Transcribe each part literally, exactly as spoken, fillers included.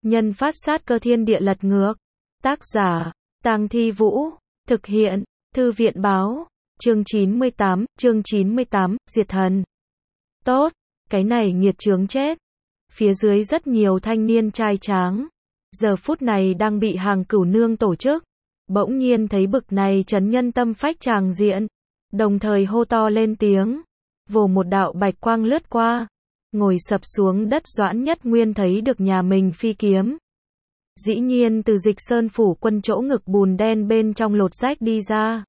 nhân phát sát cơ thiên địa lật ngược. Tác giả, Tang Thi Vũ. Thực hiện, Thư viện báo. Chương chín mươi tám, chương chín mươi tám, diệt thần. Tốt, cái này nghiệt chướng chết. Phía dưới rất nhiều thanh niên trai tráng. Giờ phút này đang bị hàng cửu nương tổ chức. Bỗng nhiên thấy bực này chấn nhân tâm phách tràng diện. Đồng thời hô to lên tiếng. Vồ một đạo bạch quang lướt qua. Ngồi sập xuống đất Doãn Nhất Nguyên thấy được nhà mình phi kiếm. Dĩ nhiên từ Dịch Sơn phủ quân chỗ ngực bùn đen bên trong lột rách đi ra.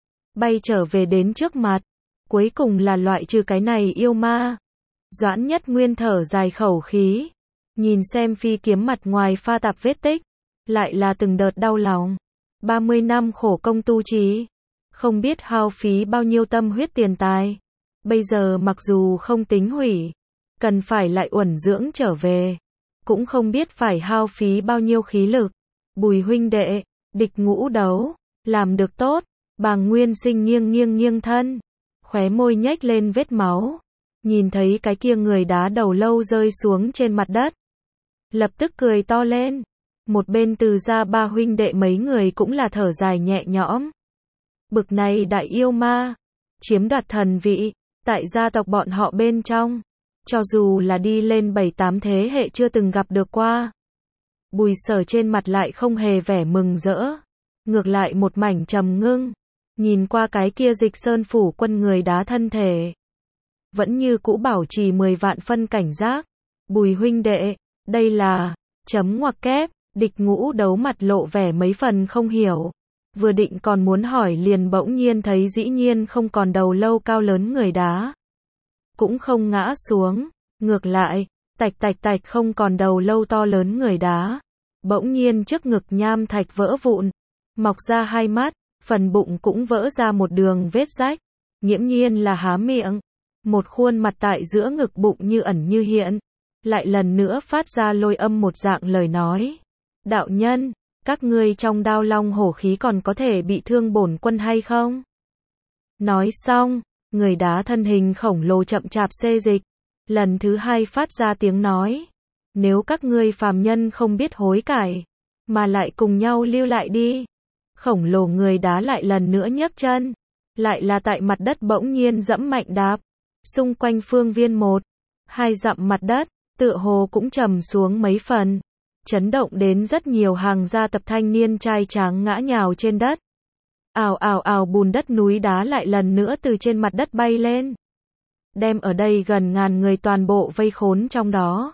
Bay trở về đến trước mặt. Cuối cùng là loại trừ cái này yêu ma. Doãn Nhất Nguyên thở dài khẩu khí. Nhìn xem phi kiếm mặt ngoài pha tạp vết tích. Lại là từng đợt đau lòng. ba mươi năm khổ công tu trí. Không biết hao phí bao nhiêu tâm huyết tiền tài. Bây giờ mặc dù không tính hủy. Cần phải lại uẩn dưỡng trở về. Cũng không biết phải hao phí bao nhiêu khí lực. Bùi huynh đệ, địch ngũ đấu. Làm được tốt. Bàng Nguyên Sinh nghiêng nghiêng nghiêng thân. Khóe môi nhếch lên vết máu. Nhìn thấy cái kia người đá đầu lâu rơi xuống trên mặt đất. Lập tức cười to lên. Một bên Từ gia ba huynh đệ mấy người cũng là thở dài nhẹ nhõm. Bực này đại yêu ma. Chiếm đoạt thần vị. Tại gia tộc bọn họ bên trong. Cho dù là đi lên bảy tám thế hệ chưa từng gặp được qua. Bùi Sở trên mặt lại không hề vẻ mừng rỡ. Ngược lại một mảnh trầm ngưng. Nhìn qua cái kia Dịch Sơn phủ quân người đá thân thể. Vẫn như cũ bảo trì mười vạn phân cảnh giác. Bùi huynh đệ, đây là, chấm ngoặc kép, địch ngũ đấu mặt lộ vẻ mấy phần không hiểu. Vừa định còn muốn hỏi liền bỗng nhiên thấy dĩ nhiên không còn đầu lâu cao lớn người đá. Cũng không ngã xuống, ngược lại, tạch tạch tạch không còn đầu lâu to lớn người đá. Bỗng nhiên trước ngực nham thạch vỡ vụn, mọc ra hai mắt, phần bụng cũng vỡ ra một đường vết rách. Nghiễm nhiên là há miệng. Một khuôn mặt tại giữa ngực bụng như ẩn như hiện. Lại lần nữa phát ra lôi âm một dạng lời nói. Đạo nhân, các ngươi trong đao long hổ khí còn có thể bị thương bổn quân hay không? Nói xong, người đá thân hình khổng lồ chậm chạp xê dịch. Lần thứ hai phát ra tiếng nói. Nếu các ngươi phàm nhân không biết hối cải, mà lại cùng nhau lưu lại đi. Khổng lồ người đá lại lần nữa nhấc chân. Lại là tại mặt đất bỗng nhiên dẫm mạnh đạp. Xung quanh phương viên một, hai dặm mặt đất, tựa hồ cũng trầm xuống mấy phần. Chấn động đến rất nhiều hàng gia tập thanh niên trai tráng ngã nhào trên đất. Ào ào ào bùn đất núi đá lại lần nữa từ trên mặt đất bay lên. Đem ở đây gần ngàn người toàn bộ vây khốn trong đó.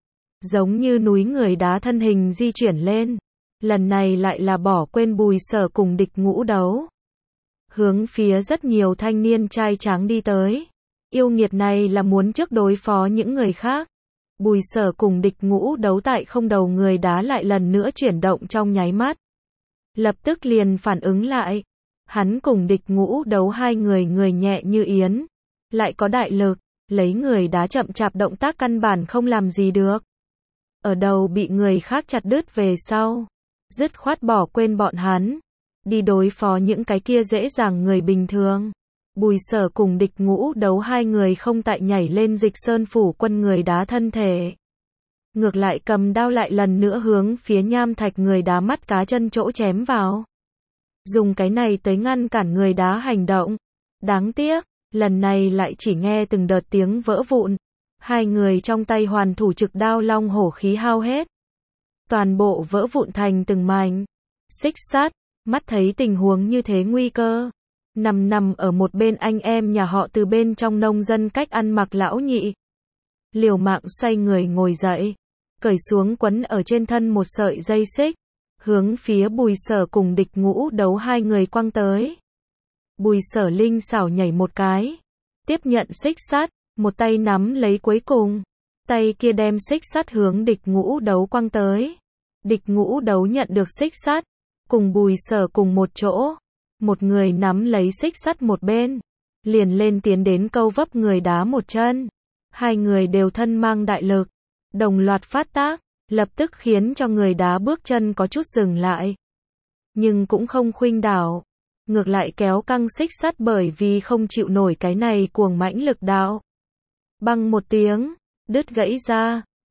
Giống như núi người đá thân hình di chuyển lên. Lần này lại là bỏ quên Bùi Sở cùng địch ngũ đấu. Hướng phía rất nhiều thanh niên trai tráng đi tới. Yêu nghiệt này là muốn trước đối phó những người khác. Bùi Sở cùng địch ngũ đấu tại không đầu người đá lại lần nữa chuyển động trong nháy mắt. Lập tức liền phản ứng lại. Hắn cùng địch ngũ đấu hai người người nhẹ như yến. Lại có đại lực, lấy người đá chậm chạp động tác căn bản không làm gì được. Ở đầu bị người khác chặt đứt về sau. Dứt khoát bỏ quên bọn hắn. Đi đối phó những cái kia dễ dàng người bình thường. Bùi Sở cùng địch ngũ đấu hai người không tại nhảy lên Dịch Sơn phủ quân người đá thân thể. Ngược lại cầm đao lại lần nữa hướng phía nham thạch người đá mắt cá chân chỗ chém vào. Dùng cái này tới ngăn cản người đá hành động. Đáng tiếc, lần này lại chỉ nghe từng đợt tiếng vỡ vụn. Hai người trong tay hoàn thủ trực đao long hổ khí hao hết. Toàn bộ vỡ vụn thành từng mảnh. Xích Sắt, mắt thấy tình huống như thế nguy cơ. Nằm nằm ở một bên anh em nhà họ Từ bên trong nông dân cách ăn mặc lão nhị. Liều mạng xoay người ngồi dậy. Cởi xuống quấn ở trên thân một sợi dây xích. Hướng phía Bùi Sở cùng địch ngũ đấu hai người quăng tới. Bùi Sở linh xảo nhảy một cái. Tiếp nhận xích sắt. Một tay nắm lấy cuối cùng. Tay kia đem xích sắt hướng địch ngũ đấu quăng tới. Địch ngũ đấu nhận được xích sắt. Cùng Bùi Sở cùng một chỗ. Một người nắm lấy xích sắt một bên. Liền lên tiến đến câu vấp người đá một chân. Hai người đều thân mang đại lực. Đồng loạt phát tác. Lập tức khiến cho người đá bước chân có chút dừng lại. Nhưng cũng không khuynh đảo. Ngược lại kéo căng xích sắt bởi vì không chịu nổi cái này cuồng mãnh lực đạo. Băng một tiếng. Đứt gãy ra.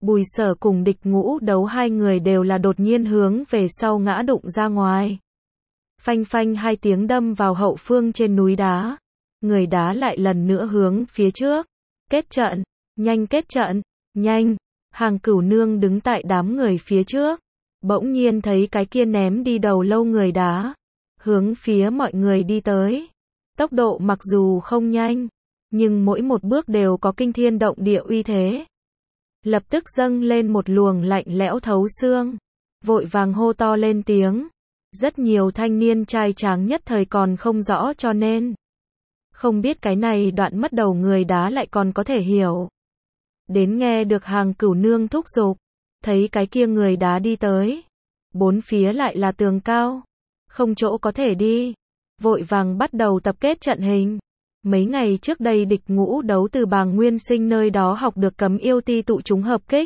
Bùi Sở cùng Địch Ngũ Đấu hai người đều là đột nhiên hướng về sau ngã đụng ra ngoài. Phanh phanh hai tiếng đâm vào hậu phương trên núi đá. Người đá lại lần nữa hướng phía trước. Kết trận, nhanh kết trận, nhanh. Hàng Cửu Nương đứng tại đám người phía trước. Bỗng nhiên thấy cái kia ném đi đầu lâu người đá. Hướng phía mọi người đi tới. Tốc độ mặc dù không nhanh, nhưng mỗi một bước đều có kinh thiên động địa uy thế. Lập tức dâng lên một luồng lạnh lẽo thấu xương. Vội vàng hô to lên tiếng. Rất nhiều thanh niên trai tráng nhất thời còn không rõ cho nên. Không biết cái này đoạn mất đầu người đá lại còn có thể hiểu. Đến nghe được Hàng Cửu Nương thúc giục. Thấy cái kia người đá đi tới. Bốn phía lại là tường cao. Không chỗ có thể đi. Vội vàng bắt đầu tập kết trận hình. Mấy ngày trước đây Địch Ngũ Đấu từ Bàng Nguyên Sinh nơi đó học được cấm yêu ti tụ chúng hợp kích.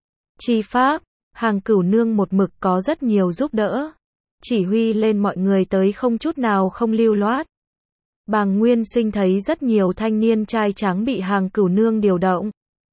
Chi pháp, Hàng Cửu Nương một mực có rất nhiều giúp đỡ. Chỉ huy lên mọi người tới không chút nào không lưu loát. Bàng Nguyên Sinh thấy rất nhiều thanh niên trai tráng bị Hàng Cửu Nương điều động.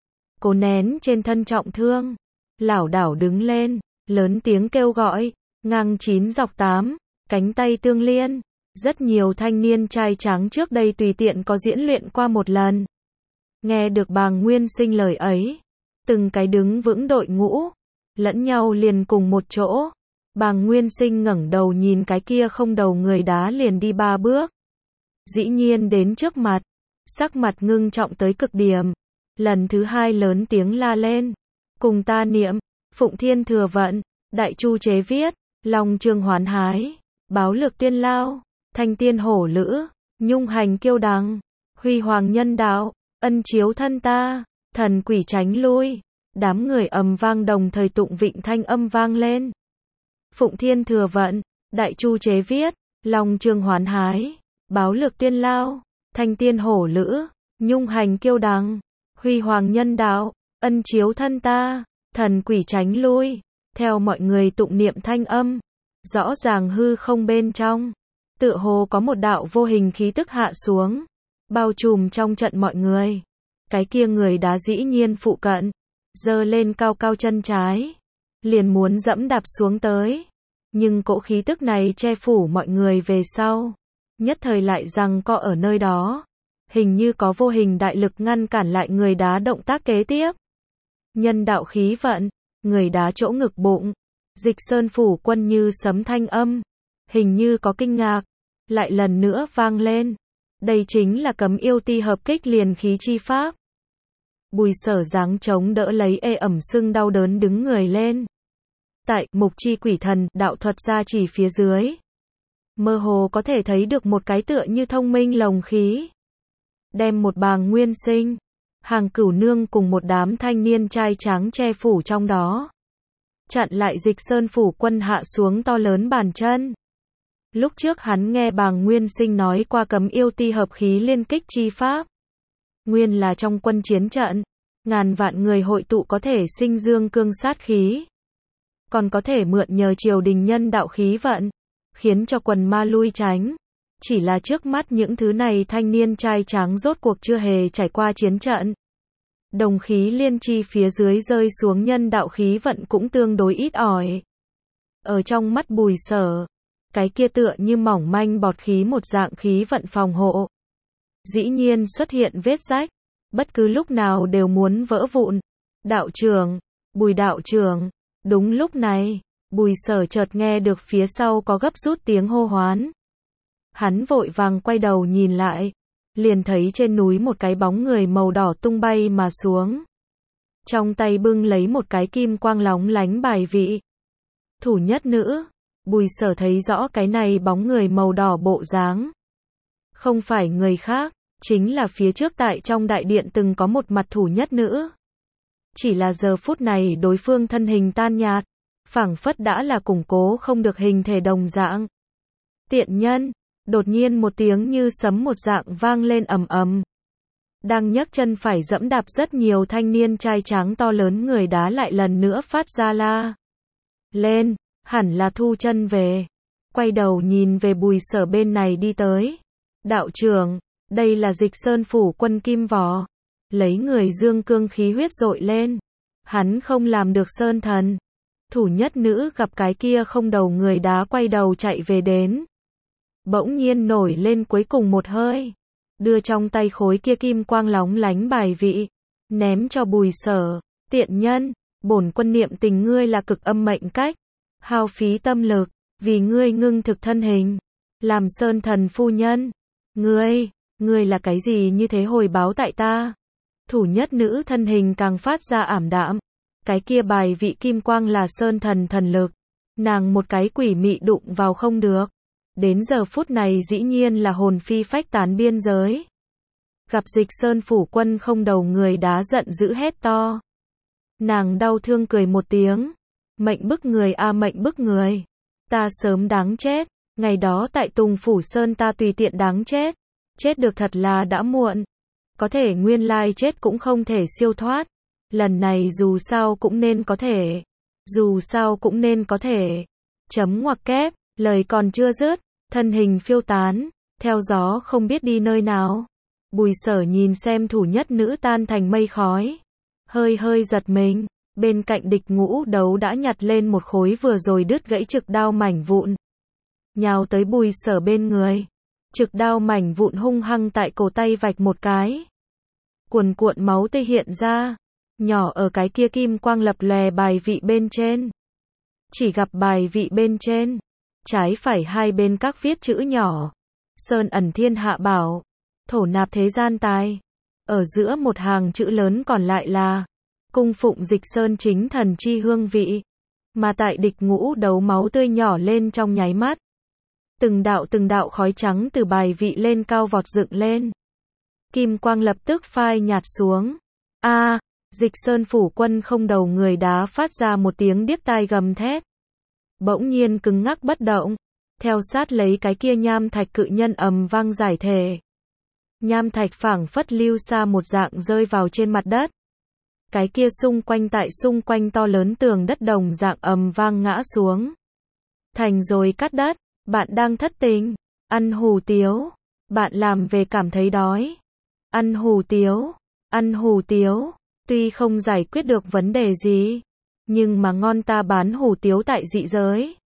Cố nén trên thân trọng thương. Lảo đảo đứng lên, lớn tiếng kêu gọi, ngang chín dọc tám, cánh tay tương liên. Rất nhiều thanh niên trai tráng trước đây tùy tiện có diễn luyện qua một lần. Nghe được Bàng Nguyên Sinh lời ấy, từng cái đứng vững đội ngũ, lẫn nhau liền cùng một chỗ. Bàng Nguyên Sinh ngẩng đầu nhìn cái kia không đầu người đá liền đi ba bước. Dĩ nhiên đến trước mặt, sắc mặt ngưng trọng tới cực điểm. Lần thứ hai lớn tiếng la lên, cùng ta niệm, Phụng Thiên Thừa Vận, Đại Chu Chế Viết, Long Trường Hoán Hái, Báo Lược Tiên Lao, Thanh Tiên Hổ Lữ, Nhung Hành Kiêu Đằng, Huy Hoàng Nhân Đạo, Ân Chiếu Thân Ta, Thần Quỷ Tránh Lui. Đám người ầm vang đồng thời tụng vịnh thanh âm vang lên. Phụng Thiên Thừa Vận, Đại Chu Chế Viết, Long Trường Hoán Hái, Báo Lược Tiên Lao, Thanh Tiên Hổ Lữ, Nhung Hành Kiêu Đằng, Huy Hoàng Nhân Đạo, Ân Chiếu Thân Ta, Thần Quỷ Tránh Lui. Theo mọi người tụng niệm thanh âm, rõ ràng hư không bên trong, tựa hồ có một đạo vô hình khí tức hạ xuống, bao trùm trong trận mọi người. Cái kia người đá dĩ nhiên phụ cận, giơ lên cao cao chân trái, liền muốn dẫm đạp xuống tới. Nhưng cỗ khí tức này che phủ mọi người về sau, nhất thời lại giằng co ở nơi đó. Hình như có vô hình đại lực ngăn cản lại người đá động tác kế tiếp. Nhân đạo khí vận, người đá chỗ ngực bụng, Dịch Sơn Phủ Quân như sấm thanh âm, hình như có kinh ngạc, lại lần nữa vang lên. Đây chính là cấm yêu ti hợp kích liền khí chi pháp. Bùi Sở giáng chống đỡ lấy ê ẩm sưng đau đớn đứng người lên. Tại Mục Chi Quỷ Thần đạo thuật gia chỉ phía dưới, mơ hồ có thể thấy được một cái tựa như thông minh lồng khí. Đem một Bàng Nguyên Sinh, Hàng Cửu Nương cùng một đám thanh niên trai tráng che phủ trong đó. Chặn lại Dịch Sơn Phủ Quân hạ xuống to lớn bàn chân. Lúc trước hắn nghe Bàng Nguyên Sinh nói qua cấm yêu ti hợp khí liên kích chi pháp. Nguyên là trong quân chiến trận, ngàn vạn người hội tụ có thể sinh dương cương sát khí. Còn có thể mượn nhờ triều đình nhân đạo khí vận, khiến cho quần ma lui tránh. Chỉ là trước mắt những thứ này thanh niên trai tráng rốt cuộc chưa hề trải qua chiến trận. Đồng khí liên chi phía dưới rơi xuống nhân đạo khí vận cũng tương đối ít ỏi. Ở trong mắt Bùi Sở, cái kia tựa như mỏng manh bọt khí một dạng khí vận phòng hộ. Dĩ nhiên xuất hiện vết rách, bất cứ lúc nào đều muốn vỡ vụn. Đạo trưởng, Bùi đạo trưởng. Đúng lúc này, Bùi Sở chợt nghe được phía sau có gấp rút tiếng hô hoán. Hắn vội vàng quay đầu nhìn lại, liền thấy trên núi một cái bóng người màu đỏ tung bay mà xuống. Trong tay bưng lấy một cái kim quang lóng lánh bài vị. Thủ nhất nữ, Bùi Sở thấy rõ cái này bóng người màu đỏ bộ dáng. Không phải người khác, chính là phía trước tại trong đại điện từng có một mặt thủ nhất nữ. Chỉ là giờ phút này đối phương thân hình tan nhạt, phảng phất đã là củng cố không được hình thể đồng dạng. Tiện nhân, đột nhiên một tiếng như sấm một dạng vang lên ầm ầm. Đang nhấc chân phải dẫm đạp rất nhiều thanh niên trai tráng to lớn người đá lại lần nữa phát ra la lên, hẳn là thu chân về. Quay đầu nhìn về Bùi Sở bên này đi tới. Đạo trưởng, đây là Dịch Sơn Phủ Quân Kim Võ. Lấy người dương cương khí huyết dội lên. Hắn không làm được sơn thần. Thủ nhất nữ gặp cái kia không đầu người đá quay đầu chạy về đến. Bỗng nhiên nổi lên cuối cùng một hơi. Đưa trong tay khối kia kim quang lóng lánh bài vị. Ném cho Bùi Sở. Tiện nhân, bổn quân niệm tình ngươi là cực âm mệnh cách. Hao phí tâm lực, vì ngươi ngưng thực thân hình. Làm sơn thần phu nhân. Ngươi, ngươi là cái gì như thế hồi báo tại ta? Thủ nhất nữ thân hình càng phát ra ảm đạm. Cái kia bài vị kim quang là sơn thần thần lực. Nàng một cái quỷ mị đụng vào không được. Đến giờ phút này dĩ nhiên là hồn phi phách tán biên giới. Gặp Dịch Sơn phủ quân không đầu người đá giận dữ hét to. Nàng đau thương cười một tiếng. Mệnh bức người a à, mệnh bức người. Ta sớm đáng chết. Ngày đó tại Tùng Phủ Sơn ta tùy tiện đáng chết. Chết được thật là đã muộn. Có thể nguyên lai chết cũng không thể siêu thoát. Lần này dù sao cũng nên có thể. Dù sao cũng nên có thể. Chấm ngoặc kép, lời còn chưa dứt, thân hình phiêu tán, theo gió không biết đi nơi nào. Bùi Sở nhìn xem thủ nhất nữ tan thành mây khói. Hơi hơi giật mình, bên cạnh Địch Ngũ Đấu đã nhặt lên một khối vừa rồi đứt gãy trực đao mảnh vụn. Nhào tới Bùi Sở bên người. Trực đao mảnh vụn hung hăng tại cổ tay vạch một cái. Cuồn cuộn máu tươi hiện ra. Nhỏ ở cái kia kim quang lập lòe bài vị bên trên. Chỉ gặp bài vị bên trên. Trái phải hai bên các viết chữ nhỏ. Sơn ẩn thiên hạ bảo. Thổ nạp thế gian tài. Ở giữa một hàng chữ lớn còn lại là. Cung phụng Dịch Sơn chính thần chi hương vị. Mà tại Địch Ngũ Đấu máu tươi nhỏ lên trong nháy mắt. Từng đạo từng đạo khói trắng từ bài vị lên cao vọt dựng lên. Kim quang lập tức phai nhạt xuống. A, à, Dịch Sơn phủ quân không đầu người đá phát ra một tiếng điếc tai gầm thét. Bỗng nhiên cứng ngắc bất động. Theo sát lấy cái kia nham thạch cự nhân ầm vang giải thể. Nham thạch phảng phất lưu xa một dạng rơi vào trên mặt đất. Cái kia xung quanh tại xung quanh to lớn tường đất đồng dạng ầm vang ngã xuống. Thành rồi cắt đất. Bạn đang thất tình. Ăn hủ tiếu. Bạn làm về cảm thấy đói. Ăn hủ tiếu. Ăn hủ tiếu. Tuy không giải quyết được vấn đề gì. Nhưng mà ngon ta bán hủ tiếu tại dị giới.